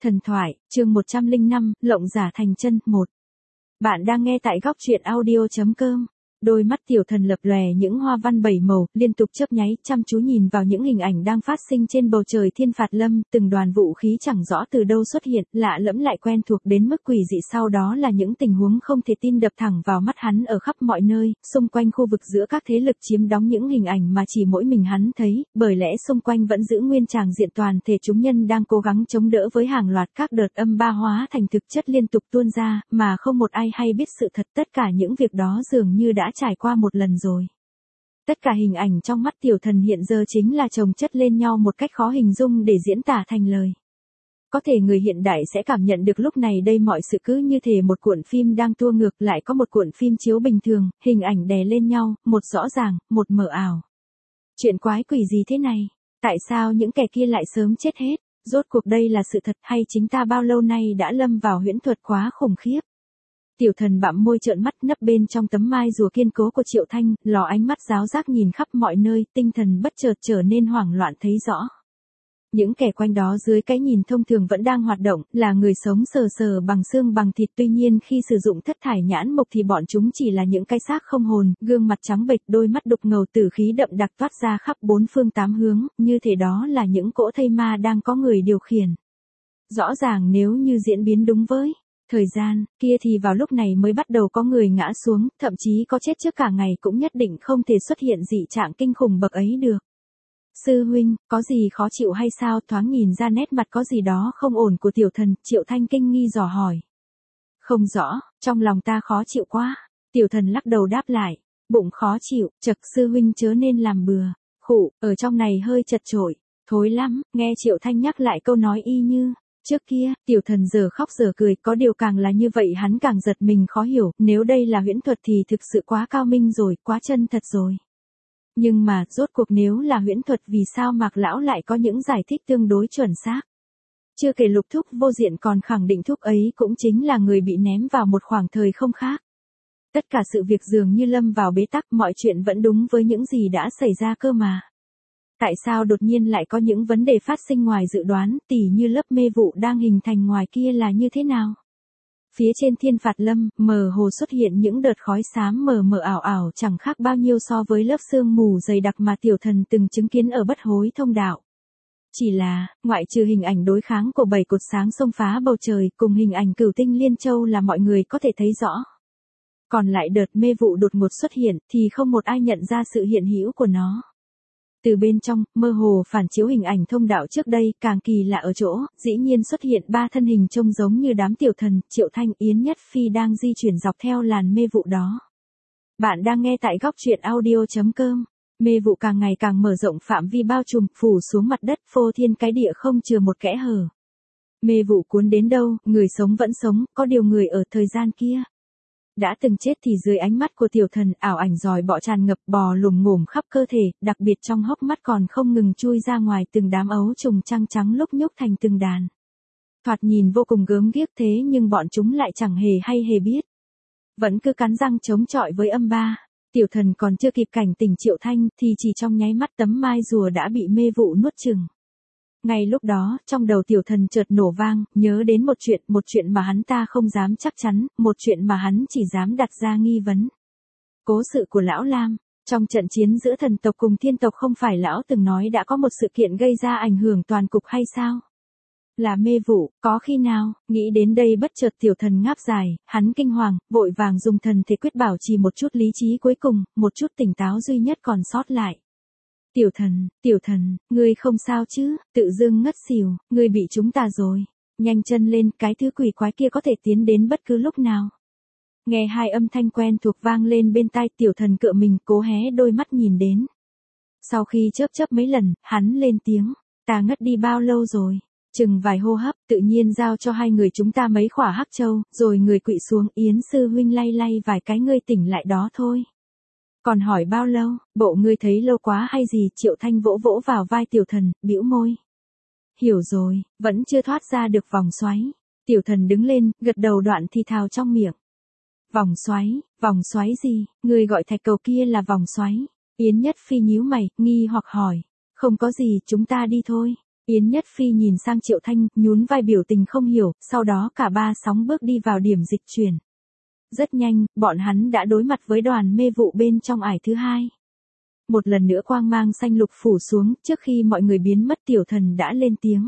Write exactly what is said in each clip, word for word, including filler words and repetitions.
Thần thoại, chương một trăm lẻ năm, lộng giả thành chân, một. Bạn đang nghe tại góc truyện audio chấm com. Đôi mắt Tiểu Thần lập lòe những hoa văn bảy màu, liên tục chớp nháy, chăm chú nhìn vào những hình ảnh đang phát sinh trên bầu trời Thiên Phạt Lâm, từng đoàn vũ khí chẳng rõ từ đâu xuất hiện, lạ lẫm lại quen thuộc đến mức quỷ dị, sau đó là những tình huống không thể tin đập thẳng vào mắt hắn ở khắp mọi nơi, xung quanh khu vực giữa các thế lực chiếm đóng những hình ảnh mà chỉ mỗi mình hắn thấy, bởi lẽ xung quanh vẫn giữ nguyên tràng diện toàn thể chúng nhân đang cố gắng chống đỡ với hàng loạt các đợt âm ba hóa thành thực chất liên tục tuôn ra, mà không một ai hay biết sự thật, tất cả những việc đó dường như đã trải qua một lần rồi. Tất cả hình ảnh trong mắt Tiểu Thần hiện giờ chính là chồng chất lên nhau một cách khó hình dung để diễn tả thành lời. Có thể người hiện đại sẽ cảm nhận được lúc này đây mọi sự cứ như thể một cuộn phim đang tua ngược lại, có một cuộn phim chiếu bình thường, hình ảnh đè lên nhau, một rõ ràng, một mờ ảo. Chuyện quái quỷ gì thế này? Tại sao những kẻ kia lại sớm chết hết? Rốt cuộc đây là sự thật hay chính ta bao lâu nay đã lâm vào huyễn thuật quá khủng khiếp? Tiểu Thần bặm môi trợn mắt, nấp bên trong tấm mai rùa kiên cố của Triệu Thanh, ló ánh mắt giáo giác nhìn khắp mọi nơi, tinh thần bất chợt trở nên hoảng loạn thấy rõ. Những kẻ quanh đó dưới cái nhìn thông thường vẫn đang hoạt động, là người sống sờ sờ bằng xương bằng thịt, tuy nhiên khi sử dụng thất thải nhãn mộc thì bọn chúng chỉ là những cái xác không hồn, gương mặt trắng bệch, đôi mắt đục ngầu, tử khí đậm đặc toát ra khắp bốn phương tám hướng, như thể đó là những cỗ thây ma đang có người điều khiển. Rõ ràng nếu như diễn biến đúng với thời gian, kia thì vào lúc này mới bắt đầu có người ngã xuống, thậm chí có chết trước cả ngày cũng nhất định không thể xuất hiện dị trạng kinh khủng bậc ấy được. Sư huynh, có gì khó chịu hay sao? Thoáng nhìn ra nét mặt có gì đó không ổn của Tiểu Thần, Triệu Thanh kinh nghi dò hỏi. Không rõ, trong lòng ta khó chịu quá. Tiểu Thần lắc đầu đáp lại. Bụng khó chịu, chật, sư huynh chớ nên làm bừa. Khụ, ở trong này hơi chật chội, thối lắm. Nghe Triệu Thanh nhắc lại câu nói y như trước kia, Tiểu Thần giờ khóc giờ cười, có điều càng là như vậy hắn càng giật mình khó hiểu, nếu đây là huyễn thuật thì thực sự quá cao minh rồi, quá chân thật rồi. Nhưng mà, rốt cuộc nếu là huyễn thuật vì sao Mạc Lão lại có những giải thích tương đối chuẩn xác? Chưa kể Lục Thúc vô diện còn khẳng định Thúc ấy cũng chính là người bị ném vào một khoảng thời không khác. Tất cả sự việc dường như lâm vào bế tắc, mọi chuyện vẫn đúng với những gì đã xảy ra cơ mà. Tại sao đột nhiên lại có những vấn đề phát sinh ngoài dự đoán, tỉ như lớp mê vụ đang hình thành ngoài kia là như thế nào? Phía trên Thiên Phạt Lâm, mờ hồ xuất hiện những đợt khói xám mờ mờ ảo ảo, chẳng khác bao nhiêu so với lớp sương mù dày đặc mà Tiểu Thần từng chứng kiến ở Bất Hối Thông Đạo. Chỉ là, ngoại trừ hình ảnh đối kháng của bảy cột sáng xông phá bầu trời cùng hình ảnh Cửu Tinh Liên Châu là mọi người có thể thấy rõ. Còn lại đợt mê vụ đột ngột xuất hiện thì không một ai nhận ra sự hiện hữu của nó. Từ bên trong, mơ hồ phản chiếu hình ảnh thông đạo trước đây, càng kỳ lạ ở chỗ, dĩ nhiên xuất hiện ba thân hình trông giống như đám Tiểu Thần, Triệu Thanh, Yến Nhất Phi đang di chuyển dọc theo làn mê vụ đó. Bạn đang nghe tại góc truyện audio chấm com. Mê vụ càng ngày càng mở rộng phạm vi bao trùm, phủ xuống mặt đất, phô thiên cái địa không chừa một kẽ hở. Mê vụ cuốn đến đâu, người sống vẫn sống, có điều người ở thời gian kia đã từng chết thì dưới ánh mắt của Tiểu Thần, ảo ảnh giòi bọ tràn ngập, bò lùm ngổm khắp cơ thể, đặc biệt trong hốc mắt còn không ngừng chui ra ngoài từng đám ấu trùng trăng trắng lúc nhúc thành từng đàn. Thoạt nhìn vô cùng gớm ghiếc thế nhưng bọn chúng lại chẳng hề hay hề biết. Vẫn cứ cắn răng chống chọi với âm ba. Tiểu Thần còn chưa kịp cảnh tỉnh Triệu Thanh thì chỉ trong nháy mắt tấm mai rùa đã bị mê vụ nuốt chửng. Ngay lúc đó, trong đầu Tiểu Thần chợt nổ vang, nhớ đến một chuyện, một chuyện mà hắn ta không dám chắc chắn, một chuyện mà hắn chỉ dám đặt ra nghi vấn. Cố sự của Lão Lam, trong trận chiến giữa thần tộc cùng thiên tộc không phải Lão từng nói đã có một sự kiện gây ra ảnh hưởng toàn cục hay sao? Là mê vụ, có khi nào? Nghĩ đến đây bất chợt Tiểu Thần ngáp dài, hắn kinh hoàng, vội vàng dùng thần thể quyết bảo trì một chút lý trí cuối cùng, một chút tỉnh táo duy nhất còn sót lại. Tiểu Thần, Tiểu Thần, ngươi không sao chứ? Tự dưng ngất xỉu, ngươi bị chúng ta rồi. Nhanh chân lên, cái thứ quỷ quái kia có thể tiến đến bất cứ lúc nào. Nghe hai âm thanh quen thuộc vang lên bên tai, Tiểu Thần cựa mình, cố hé đôi mắt nhìn đến. Sau khi chớp chớp mấy lần, hắn lên tiếng, ta ngất đi bao lâu rồi? Chừng vài hô hấp, tự nhiên giao cho hai người chúng ta mấy khỏa hắc châu, rồi người quỵ xuống, Yến sư huynh lay lay vài cái ngươi tỉnh lại đó thôi. Còn hỏi bao lâu, bộ ngươi thấy lâu quá hay gì? Triệu Thanh vỗ vỗ vào vai Tiểu Thần, bĩu môi. Hiểu rồi, vẫn chưa thoát ra được vòng xoáy. Tiểu Thần đứng lên, gật đầu đoạn thì thào trong miệng. Vòng xoáy, vòng xoáy gì? Ngươi gọi thạch cầu kia là vòng xoáy. Yến Nhất Phi nhíu mày, nghi hoặc hỏi. Không có gì, chúng ta đi thôi. Yến Nhất Phi nhìn sang Triệu Thanh, nhún vai biểu tình không hiểu, sau đó cả ba sóng bước đi vào điểm dịch chuyển. Rất nhanh, bọn hắn đã đối mặt với đoàn mê vụ bên trong ải thứ hai. Một lần nữa quang mang xanh lục phủ xuống, trước khi mọi người biến mất Tiểu Thần đã lên tiếng.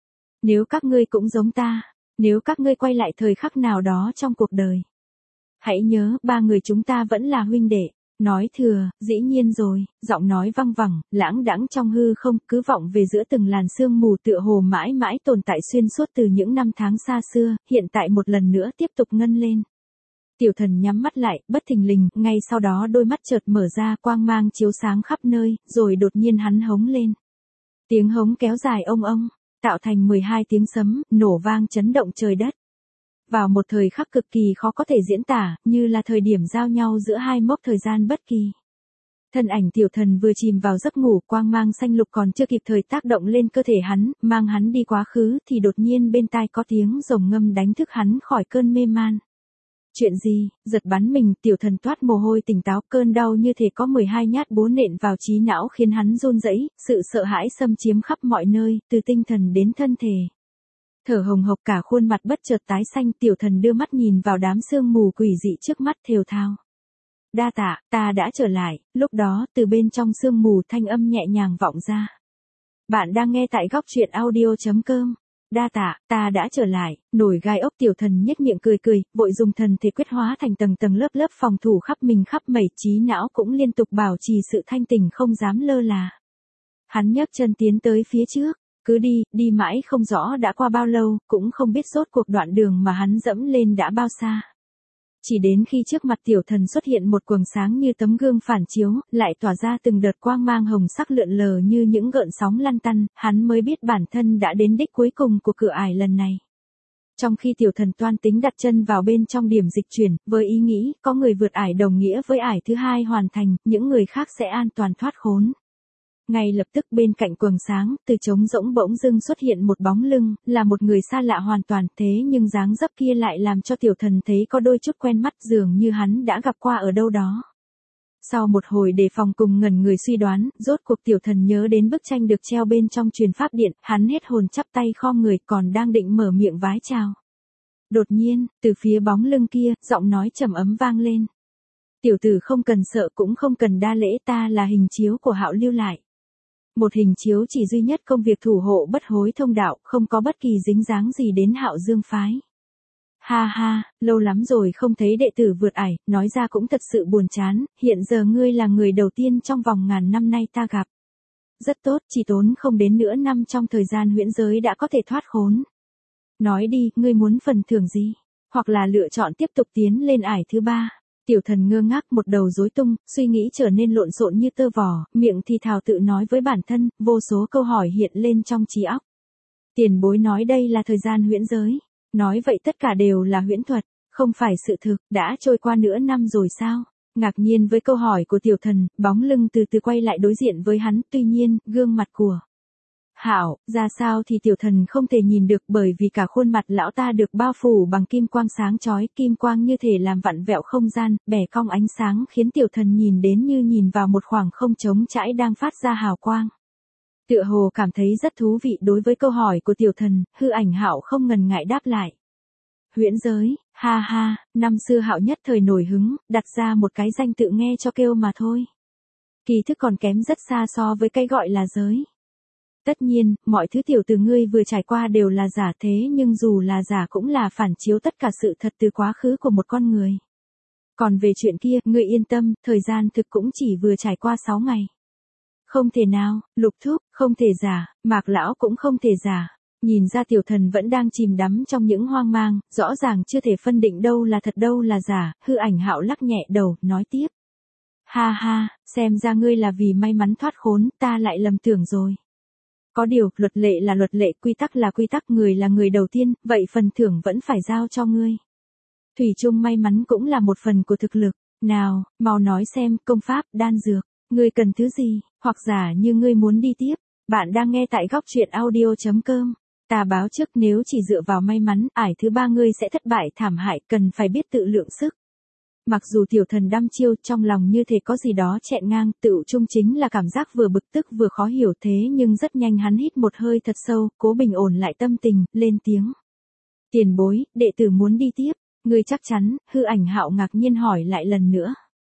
Nếu các ngươi cũng giống ta, nếu các ngươi quay lại thời khắc nào đó trong cuộc đời, hãy nhớ, ba người chúng ta vẫn là huynh đệ. Nói thừa, dĩ nhiên rồi, giọng nói văng vẳng, lãng đãng trong hư không, cứ vọng về giữa từng làn sương mù tựa hồ mãi mãi tồn tại xuyên suốt từ những năm tháng xa xưa, hiện tại một lần nữa tiếp tục ngân lên. Tiểu Thần nhắm mắt lại, bất thình lình, ngay sau đó đôi mắt chợt mở ra, quang mang chiếu sáng khắp nơi, rồi đột nhiên hắn hống lên. Tiếng hống kéo dài ông ông, tạo thành mười hai tiếng sấm, nổ vang chấn động trời đất. Vào một thời khắc cực kỳ khó có thể diễn tả, như là thời điểm giao nhau giữa hai mốc thời gian bất kỳ. Thân ảnh Tiểu Thần vừa chìm vào giấc ngủ, quang mang xanh lục còn chưa kịp thời tác động lên cơ thể hắn, mang hắn đi quá khứ, thì đột nhiên bên tai có tiếng rồng ngâm đánh thức hắn khỏi cơn mê man. Chuyện gì? Giật bắn mình, Tiểu Thần toát mồ hôi tỉnh táo, cơn đau như thể có mười hai nhát búa nện vào trí não khiến hắn run rẩy, sự sợ hãi xâm chiếm khắp mọi nơi, từ tinh thần đến thân thể. Thở hồng hộc cả khuôn mặt bất chợt tái xanh, Tiểu Thần đưa mắt nhìn vào đám sương mù quỷ dị trước mắt thều thào. Đa tạ, ta đã trở lại, lúc đó từ bên trong sương mù thanh âm nhẹ nhàng vọng ra. Bạn đang nghe tại góc truyện audio chấm com. Đa tạ, ta đã trở lại, nổi gai ốc. Tiểu Thần nhếch miệng cười cười, vội dùng thần thể quyết hóa thành tầng tầng lớp lớp phòng thủ khắp mình khắp mẩy, trí não cũng liên tục bảo trì sự thanh tỉnh không dám lơ là. Hắn nhấc chân tiến tới phía trước. Cứ đi, đi mãi không rõ đã qua bao lâu, cũng không biết rốt cuộc đoạn đường mà hắn dẫm lên đã bao xa. Chỉ đến khi trước mặt Tiểu Thần xuất hiện một quầng sáng như tấm gương phản chiếu, lại tỏa ra từng đợt quang mang hồng sắc lượn lờ như những gợn sóng lăn tăn, hắn mới biết bản thân đã đến đích cuối cùng của cửa ải lần này. Trong khi Tiểu Thần toan tính đặt chân vào bên trong điểm dịch chuyển, với ý nghĩ, có người vượt ải đồng nghĩa với ải thứ hai hoàn thành, những người khác sẽ an toàn thoát khốn. Ngay lập tức bên cạnh quầng sáng, từ trống rỗng bỗng dưng xuất hiện một bóng lưng, là một người xa lạ hoàn toàn, thế nhưng dáng dấp kia lại làm cho Tiểu Thần thấy có đôi chút quen mắt, dường như hắn đã gặp qua ở đâu đó. Sau một hồi đề phòng cùng ngẩn người suy đoán, rốt cuộc Tiểu Thần nhớ đến bức tranh được treo bên trong truyền pháp điện, hắn hết hồn chắp tay khom người, còn đang định mở miệng vái chào. Đột nhiên, từ phía bóng lưng kia, giọng nói trầm ấm vang lên. Tiểu tử không cần sợ cũng không cần đa lễ, ta là hình chiếu của Hạo lưu lại. Một hình chiếu chỉ duy nhất công việc thủ hộ bất hối thông đạo, không có bất kỳ dính dáng gì đến Hạo Dương phái. Ha ha, lâu lắm rồi không thấy đệ tử vượt ải, nói ra cũng thật sự buồn chán, hiện giờ ngươi là người đầu tiên trong vòng ngàn năm nay ta gặp. Rất tốt, chỉ tốn không đến nửa năm trong thời gian huyễn giới đã có thể thoát khốn. Nói đi, ngươi muốn phần thưởng gì? Hoặc là lựa chọn tiếp tục tiến lên ải thứ ba. Tiểu Thần ngơ ngác, một đầu rối tung, suy nghĩ trở nên lộn xộn như tơ vò, miệng thì thào tự nói với bản thân, vô số câu hỏi hiện lên trong trí óc. Tiền bối nói đây là thời gian huyễn giới. Nói vậy tất cả đều là huyễn thuật, không phải sự thực, đã trôi qua nửa năm rồi sao? Ngạc nhiên với câu hỏi của Tiểu Thần, bóng lưng từ từ quay lại đối diện với hắn, tuy nhiên, gương mặt của Hạo, ra sao thì Tiểu Thần không thể nhìn được, bởi vì cả khuôn mặt lão ta được bao phủ bằng kim quang sáng chói, kim quang như thể làm vặn vẹo không gian, bẻ cong ánh sáng khiến Tiểu Thần nhìn đến như nhìn vào một khoảng không trống trải đang phát ra hào quang. Tựa hồ cảm thấy rất thú vị đối với câu hỏi của Tiểu Thần, hư ảnh Hạo không ngần ngại đáp lại. Huyễn giới, ha ha, năm xưa Hạo nhất thời nổi hứng, đặt ra một cái danh tự nghe cho kêu mà thôi. Kỳ thức còn kém rất xa so với cái gọi là giới. Tất nhiên, mọi thứ tiểu từ ngươi vừa trải qua đều là giả, thế nhưng dù là giả cũng là phản chiếu tất cả sự thật từ quá khứ của một con người. Còn về chuyện kia, ngươi yên tâm, thời gian thực cũng chỉ vừa trải qua sáu ngày. Không thể nào, Lục Thúc, không thể giả, Mạc Lão cũng không thể giả. Nhìn ra Tiểu Thần vẫn đang chìm đắm trong những hoang mang, rõ ràng chưa thể phân định đâu là thật đâu là giả, hư ảnh Hạo lắc nhẹ đầu, nói tiếp. Ha ha, xem ra ngươi là vì may mắn thoát khốn, ta lại lầm tưởng rồi. Có điều, luật lệ là luật lệ, quy tắc là quy tắc, người là người đầu tiên, vậy phần thưởng vẫn phải giao cho ngươi. Thủy chung may mắn cũng là một phần của thực lực. Nào, mau nói xem, công pháp, đan dược, ngươi cần thứ gì, hoặc giả như ngươi muốn đi tiếp. Bạn đang nghe tại góc truyện audio chấm com. Ta báo trước, nếu chỉ dựa vào may mắn, ải thứ ba ngươi sẽ thất bại thảm hại, cần phải biết tự lượng sức. Mặc dù tiểu thần đăm chiêu, trong lòng như thể có gì đó chẹn ngang, tựu chung chính là cảm giác vừa bực tức vừa khó hiểu, thế nhưng rất nhanh hắn hít một hơi thật sâu, cố bình ổn lại tâm tình, lên tiếng. Tiền bối, đệ tử muốn đi tiếp. Ngươi chắc chắn? Hư Ảnh Hạo ngạc nhiên hỏi lại lần nữa.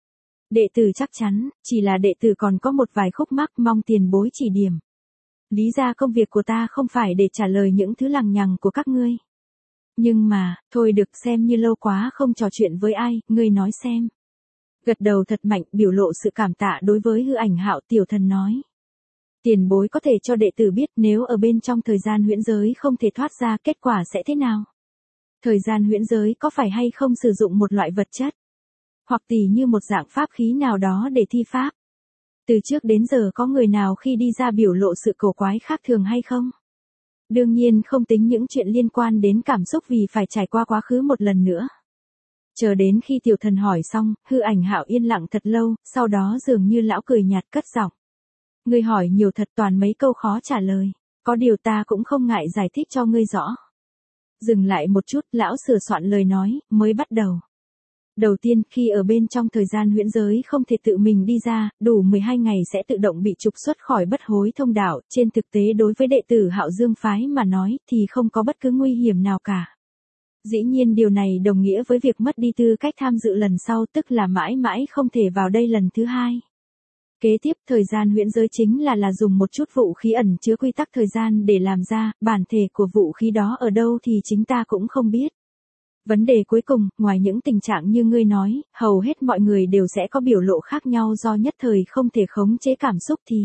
Đệ tử chắc chắn, chỉ là đệ tử còn có một vài khúc mắc, mong tiền bối chỉ điểm. Lý ra công việc của ta không phải để trả lời những thứ lằng nhằng của các ngươi. Nhưng mà, thôi được, xem như lâu quá không trò chuyện với ai, ngươi nói xem. Gật đầu thật mạnh, biểu lộ sự cảm tạ đối với Hư Ảnh Hạo, tiểu thần nói. Tiền bối có thể cho đệ tử biết nếu ở bên trong thời gian huyễn giới không thể thoát ra, kết quả sẽ thế nào? Thời gian huyễn giới có phải hay không sử dụng một loại vật chất? Hoặc tỉ như một dạng pháp khí nào đó để thi pháp? Từ trước đến giờ có người nào khi đi ra biểu lộ sự cổ quái khác thường hay không? Đương nhiên không tính những chuyện liên quan đến cảm xúc vì phải trải qua quá khứ một lần nữa. Chờ đến khi tiểu thần hỏi xong, Hư Ảnh Hạo yên lặng thật lâu, sau đó dường như lão cười nhạt cất giọng. Ngươi hỏi nhiều thật, toàn mấy câu khó trả lời, có điều ta cũng không ngại giải thích cho ngươi rõ. Dừng lại một chút, lão sửa soạn lời nói, mới bắt đầu. Đầu tiên, khi ở bên trong thời gian huyễn giới không thể tự mình đi ra, đủ mười hai ngày sẽ tự động bị trục xuất khỏi bất hối thông đạo, trên thực tế đối với đệ tử Hạo Dương phái mà nói thì không có bất cứ nguy hiểm nào cả. Dĩ nhiên điều này đồng nghĩa với việc mất đi tư cách tham dự lần sau, tức là mãi mãi không thể vào đây lần thứ hai. Kế tiếp, thời gian huyễn giới chính là là dùng một chút vũ khí ẩn chứa quy tắc thời gian để làm ra, bản thể của vũ khí đó ở đâu thì chính ta cũng không biết. Vấn đề cuối cùng, ngoài những tình trạng như ngươi nói, hầu hết mọi người đều sẽ có biểu lộ khác nhau do nhất thời không thể khống chế cảm xúc thì.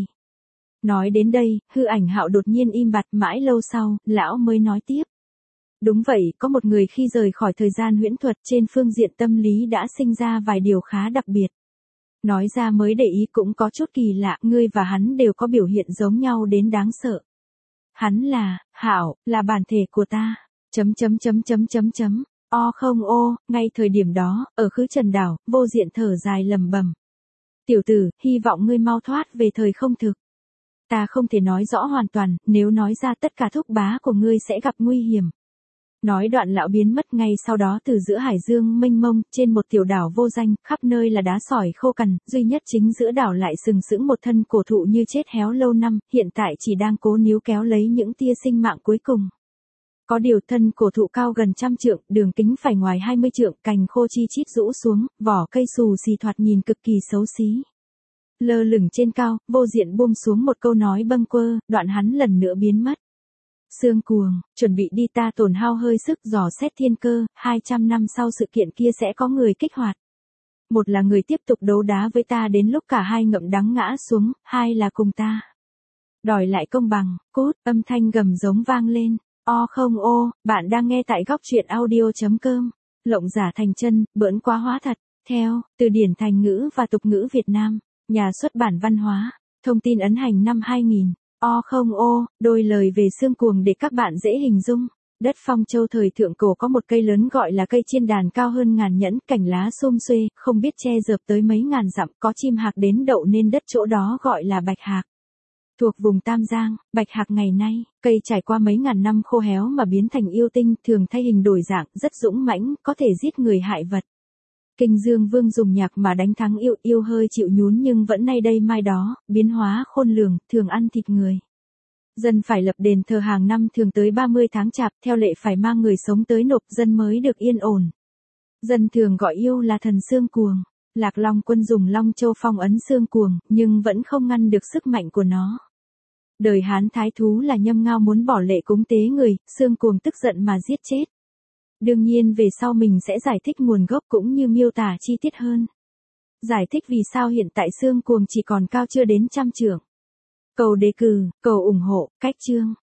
Nói đến đây, Hư Ảnh Hạo đột nhiên im bặt, mãi lâu sau, lão mới nói tiếp. Đúng vậy, có một người khi rời khỏi thời gian huyễn thuật trên phương diện tâm lý đã sinh ra vài điều khá đặc biệt. Nói ra mới để ý cũng có chút kỳ lạ, ngươi và hắn đều có biểu hiện giống nhau đến đáng sợ. Hắn là, Hạo, là bản thể của ta. Chấm chấm chấm chấm chấm chấm. O không ô, ngay thời điểm đó, ở khứ trần đảo, Vô Diện thở dài lầm bầm. Tiểu tử, hy vọng ngươi mau thoát về thời không thực. Ta không thể nói rõ hoàn toàn, nếu nói ra tất cả thúc bá của ngươi sẽ gặp nguy hiểm. Nói đoạn lão biến mất, ngay sau đó từ giữa hải dương mênh mông, trên một tiểu đảo vô danh, khắp nơi là đá sỏi khô cằn, duy nhất chính giữa đảo lại sừng sững một thân cổ thụ như chết héo lâu năm, hiện tại chỉ đang cố níu kéo lấy những tia sinh mạng cuối cùng. Có điều thân cổ thụ cao gần trăm trượng, đường kính phải ngoài hai mươi trượng, cành khô chi chít rũ xuống, vỏ cây xù xì thoạt nhìn cực kỳ xấu xí. Lơ lửng trên cao, Vô Diện buông xuống một câu nói bâng quơ, đoạn hắn lần nữa biến mất. Sương cuồng, chuẩn bị đi, ta tổn hao hơi sức dò xét thiên cơ, hai trăm năm sau sự kiện kia sẽ có người kích hoạt. Một là người tiếp tục đấu đá với ta đến lúc cả hai ngậm đắng ngã xuống, hai là cùng ta. Đòi lại công bằng, cốt, âm thanh gầm giống vang lên. O không ô, bạn đang nghe tại góc truyện audio chấm com. Lộng giả thành chân, bỡn quá hóa thật. Theo, từ điển thành ngữ và tục ngữ Việt Nam, nhà xuất bản văn hóa, thông tin ấn hành năm hai nghìn. O không ô, đôi lời về sương cuồng để các bạn dễ hình dung. Đất Phong Châu thời thượng cổ có một cây lớn gọi là cây chiên đàn cao hơn ngàn nhẫn, cành lá xum xuê, không biết che dợp tới mấy ngàn dặm, có chim hạc đến đậu nên đất chỗ đó gọi là Bạch Hạc. Thuộc vùng Tam Giang, Bạch Hạc ngày nay, cây trải qua mấy ngàn năm khô héo mà biến thành yêu tinh, thường thay hình đổi dạng, rất dũng mãnh, có thể giết người hại vật. Kinh Dương Vương dùng nhạc mà đánh thắng yêu, yêu hơi chịu nhún nhưng vẫn nay đây mai đó, biến hóa khôn lường, thường ăn thịt người. Dân phải lập đền thờ hàng năm thường tới ba mươi tháng chạp, theo lệ phải mang người sống tới nộp, dân mới được yên ổn. Dân thường gọi yêu là thần sương cuồng. Lạc Long Quân dùng Long Châu phong ấn sương cuồng, nhưng vẫn không ngăn được sức mạnh của nó. Đời Hán thái thú là Nhâm Ngao muốn bỏ lệ cúng tế người, sương cuồng tức giận mà giết chết. Đương nhiên về sau mình sẽ giải thích nguồn gốc cũng như miêu tả chi tiết hơn. Giải thích vì sao hiện tại sương cuồng chỉ còn cao chưa đến trăm trượng. Cầu đề cử, cầu ủng hộ, cách chương.